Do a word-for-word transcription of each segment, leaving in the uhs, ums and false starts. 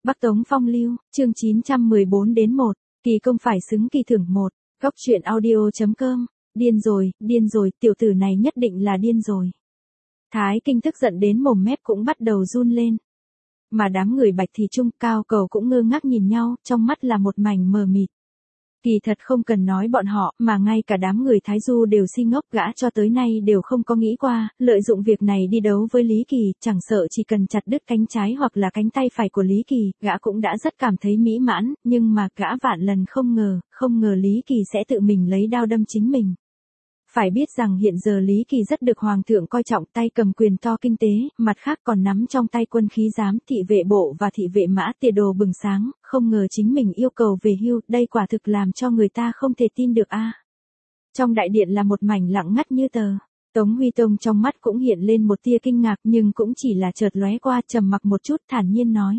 Bắc Tống Phong Lưu, chương chín trăm mười bốn đến một, kỳ công phải xứng kỳ thưởng một, góc truyện audio chấm com, điên rồi, điên rồi, tiểu tử này nhất định là điên rồi. Thái Kinh tức giận đến mồm mép cũng bắt đầu run lên. Mà đám người Bạch Thì Trung, Cao Cầu cũng ngơ ngác nhìn nhau, trong mắt là một mảnh mờ mịt. Kỳ thật không cần nói bọn họ, mà ngay cả đám người Thái Du đều si ngốc, gã cho tới nay đều không có nghĩ qua, lợi dụng việc này đi đấu với Lý Kỳ, chẳng sợ chỉ cần chặt đứt cánh trái hoặc là cánh tay phải của Lý Kỳ, gã cũng đã rất cảm thấy mỹ mãn, nhưng mà gã vạn lần không ngờ, không ngờ Lý Kỳ sẽ tự mình lấy đao đâm chính mình. Phải biết rằng hiện giờ Lý Kỳ rất được Hoàng thượng coi trọng, tay cầm quyền to kinh tế, mặt khác còn nắm trong tay quân khí giám, thị vệ bộ và thị vệ mã tiền đồ bừng sáng, không ngờ chính mình yêu cầu về hưu, đây quả thực làm cho người ta không thể tin được a. Trong đại điện là một mảnh lặng ngắt như tờ. Tống Huy Tông trong mắt cũng hiện lên một tia kinh ngạc, nhưng cũng chỉ là chợt lóe qua, trầm mặc một chút, thản nhiên nói: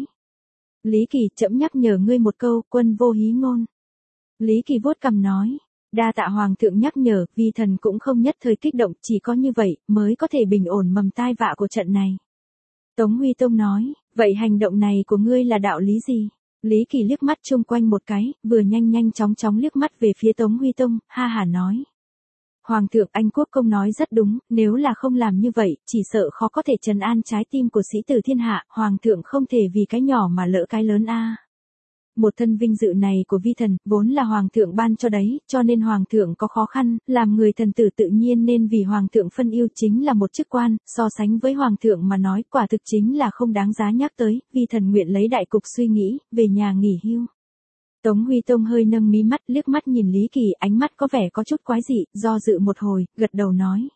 Lý Kỳ, trẫm nhắc nhở ngươi một câu, quân vô hí ngôn. Lý Kỳ vuốt cằm nói: Đa tạ Hoàng thượng nhắc nhở, vi thần cũng không nhất thời kích động, chỉ có như vậy mới có thể bình ổn mầm tai vạ của trận này. Tống Huy Tông nói: Vậy hành động này của ngươi là đạo lý gì? Lý Kỳ liếc mắt chung quanh một cái, vừa nhanh nhanh chóng chóng liếc mắt về phía Tống Huy Tông, ha hả nói: Hoàng thượng, anh quốc công nói rất đúng, nếu là không làm như vậy, chỉ sợ khó có thể trấn an trái tim của sĩ tử thiên hạ, Hoàng thượng không thể vì cái nhỏ mà lỡ cái lớn a. Một thân vinh dự này của vi thần, vốn là Hoàng thượng ban cho đấy, cho nên Hoàng thượng có khó khăn, làm người thần tử tự nhiên nên vì Hoàng thượng phân yêu, chính là một chức quan, so sánh với Hoàng thượng mà nói, quả thực chính là không đáng giá nhắc tới, vi thần nguyện lấy đại cục suy nghĩ, về nhà nghỉ hưu. Tống Huy Tông hơi nâng mí mắt, liếc mắt nhìn Lý Kỳ, ánh mắt có vẻ có chút quái dị, do dự một hồi, gật đầu nói: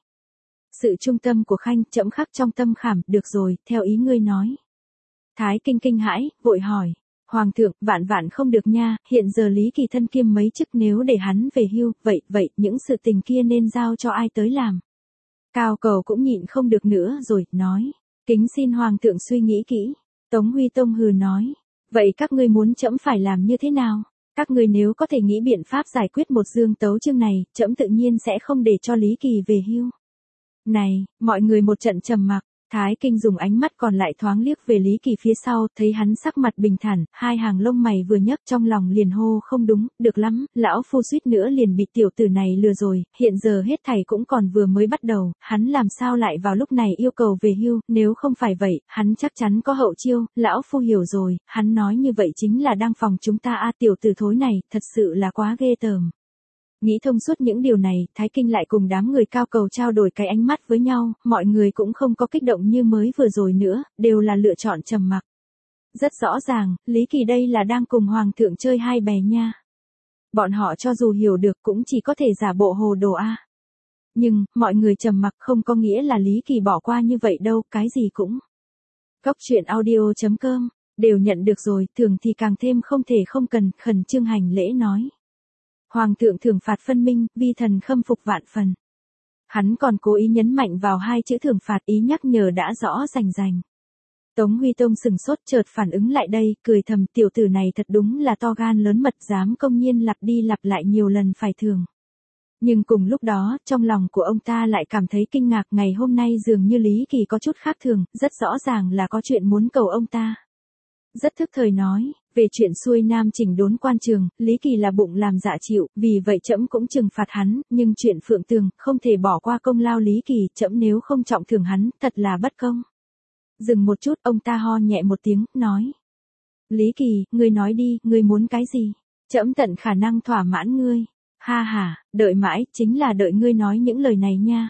Sự trung tâm của khanh, trẫm khắc trong tâm khảm, được rồi, theo ý ngươi nói. Thái Kinh kinh hãi, vội hỏi: Hoàng thượng, vạn vạn không được nha, hiện giờ Lý Kỳ thân kiêm mấy chức, nếu để hắn về hưu, vậy, vậy, những sự tình kia nên giao cho ai tới làm? Cao Cầu cũng nhịn không được nữa rồi, nói: Kính xin Hoàng thượng suy nghĩ kỹ. Tống Huy Tông hừ nói: Vậy các ngươi muốn trẫm phải làm như thế nào? Các ngươi nếu có thể nghĩ biện pháp giải quyết một dương tấu chương này, trẫm tự nhiên sẽ không để cho Lý Kỳ về hưu. Này, mọi người một trận trầm mặc. Thái Kinh dùng ánh mắt còn lại thoáng liếc về Lý Kỳ phía sau, thấy hắn sắc mặt bình thản, hai hàng lông mày vừa nhấc, trong lòng liền hô không đúng, được lắm, lão phu suýt nữa liền bị tiểu tử này lừa rồi, hiện giờ hết thảy cũng còn vừa mới bắt đầu, hắn làm sao lại vào lúc này yêu cầu về hưu, nếu không phải vậy, hắn chắc chắn có hậu chiêu, lão phu hiểu rồi, hắn nói như vậy chính là đang phòng chúng ta a, tiểu tử thối này, thật sự là quá ghê tởm. Nghĩ thông suốt những điều này, Thái Kinh lại cùng đám người Cao Cầu trao đổi cái ánh mắt với nhau, mọi người cũng không có kích động như mới vừa rồi nữa, đều là lựa chọn trầm mặc. Rất rõ ràng, Lý Kỳ đây là đang cùng Hoàng thượng chơi hai bè nha. Bọn họ cho dù hiểu được cũng chỉ có thể giả bộ hồ đồ a. Nhưng, mọi người trầm mặc không có nghĩa là Lý Kỳ bỏ qua như vậy đâu, cái gì cũng. Góc truyện audio chấm com, đều nhận được rồi, thường thì càng thêm không thể không cần, khẩn trương hành lễ nói: Hoàng thượng thưởng phạt phân minh, vi thần khâm phục vạn phần. Hắn còn cố ý nhấn mạnh vào hai chữ thưởng phạt, ý nhắc nhở đã rõ rành rành. Tống Huy Tông sừng sốt, chợt phản ứng lại đây, cười thầm, tiểu tử này thật đúng là to gan lớn mật, dám công nhiên lặp đi lặp lại nhiều lần phải thưởng. Nhưng cùng lúc đó, trong lòng của ông ta lại cảm thấy kinh ngạc, ngày hôm nay dường như Lý Kỳ có chút khác thường, rất rõ ràng là có chuyện muốn cầu ông ta. Rất thức thời nói: Về chuyện xuôi nam chỉnh đốn quan trường, Lý Kỳ là bụng làm dạ chịu, vì vậy trẫm cũng trừng phạt hắn, nhưng chuyện Phượng Tường, không thể bỏ qua công lao Lý Kỳ, trẫm nếu không trọng thưởng hắn, thật là bất công. Dừng một chút, ông ta ho nhẹ một tiếng, nói: Lý Kỳ, ngươi nói đi, ngươi muốn cái gì? Trẫm tận khả năng thỏa mãn ngươi. Ha ha, đợi mãi, chính là đợi ngươi nói những lời này nha.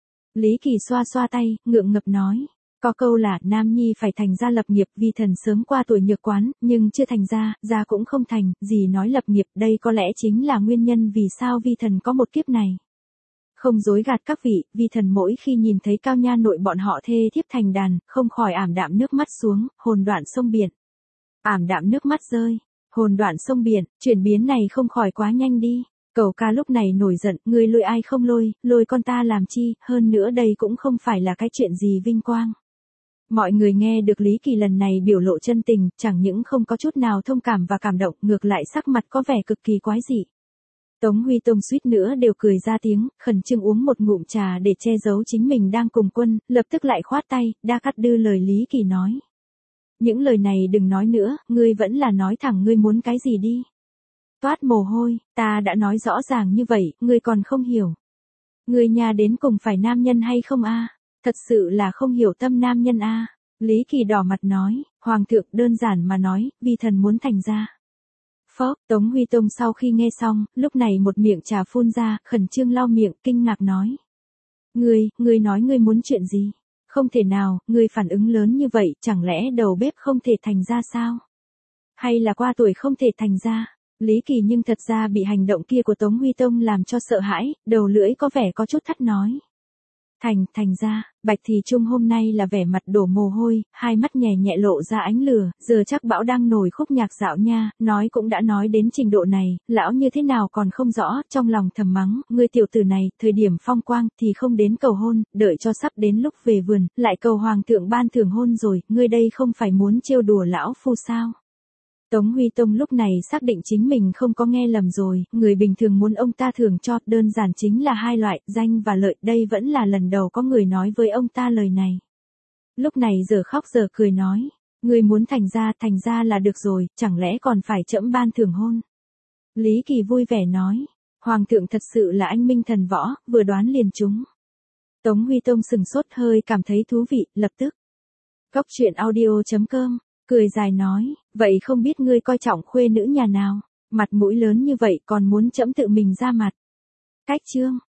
Lý Kỳ xoa xoa tay, ngượng ngập nói: Có câu là, nam nhi phải thành ra lập nghiệp, vi thần sớm qua tuổi nhược quán, nhưng chưa thành ra, ra cũng không thành, gì nói lập nghiệp, đây có lẽ chính là nguyên nhân vì sao vi thần có một kiếp này. Không dối gạt các vị, vi thần mỗi khi nhìn thấy Cao Nha nội bọn họ thê thiếp thành đàn, không khỏi ảm đạm nước mắt xuống, hồn đoạn sông biển. Ảm đạm nước mắt rơi, hồn đoạn sông biển, chuyển biến này không khỏi quá nhanh đi. Cầu ca lúc này nổi giận, ngươi lôi ai không lôi, lôi con ta làm chi, hơn nữa đây cũng không phải là cái chuyện gì vinh quang. Mọi người nghe được Lý Kỳ lần này biểu lộ chân tình, chẳng những không có chút nào thông cảm và cảm động, ngược lại sắc mặt có vẻ cực kỳ quái dị. Tống Huy Tông suýt nữa đều cười ra tiếng, khẩn trương uống một ngụm trà để che giấu chính mình đang cùng quân, lập tức lại khoát tay, đa cắt đưa lời Lý Kỳ nói: những lời này đừng nói nữa, ngươi vẫn là nói thẳng ngươi muốn cái gì đi. Toát mồ hôi, ta đã nói rõ ràng như vậy, ngươi còn không hiểu. Ngươi nhà đến cùng phải nam nhân hay không a? Thật sự là không hiểu tâm nam nhân a. Lý Kỳ đỏ mặt nói, Hoàng thượng đơn giản mà nói, vi thần muốn thành ra. Phốc, Tống Huy Tông sau khi nghe xong, lúc này một miệng trà phun ra, khẩn trương lau miệng, kinh ngạc nói. Ngươi, ngươi nói ngươi muốn chuyện gì? Không thể nào, ngươi phản ứng lớn như vậy, chẳng lẽ đầu bếp không thể thành ra sao? Hay là qua tuổi không thể thành ra? Lý Kỳ nhưng thật ra bị hành động kia của Tống Huy Tông làm cho sợ hãi, đầu lưỡi có vẻ có chút thắt nói. Thành, thành ra, Bạch Thì Trung hôm nay là vẻ mặt đổ mồ hôi, hai mắt nhè nhẹ lộ ra ánh lửa, giờ chắc Bão đang nổi khúc nhạc dạo nha, nói cũng đã nói đến trình độ này, lão như thế nào còn không rõ, trong lòng thầm mắng, ngươi tiểu tử này, thời điểm phong quang thì không đến cầu hôn, đợi cho sắp đến lúc về vườn, lại cầu hoàng thượng ban thưởng hôn rồi, ngươi đây không phải muốn trêu đùa lão phu sao? Tống Huy Tông lúc này xác định chính mình không có nghe lầm rồi, người bình thường muốn ông ta thưởng cho, đơn giản chính là hai loại, danh và lợi, đây vẫn là lần đầu có người nói với ông ta lời này. Lúc này giờ khóc giờ cười nói, người muốn thành ra, thành ra là được rồi, chẳng lẽ còn phải trẫm ban thưởng hôn. Lý Kỳ vui vẻ nói, Hoàng thượng thật sự là anh minh thần võ, vừa đoán liền trúng. Tống Huy Tông sừng sốt hơi cảm thấy thú vị, lập tức. Cóc truyện audio chấm com cười dài nói, vậy không biết ngươi coi trọng khuê nữ nhà nào, mặt mũi lớn như vậy còn muốn trẫm tự mình ra mặt. Cách chương.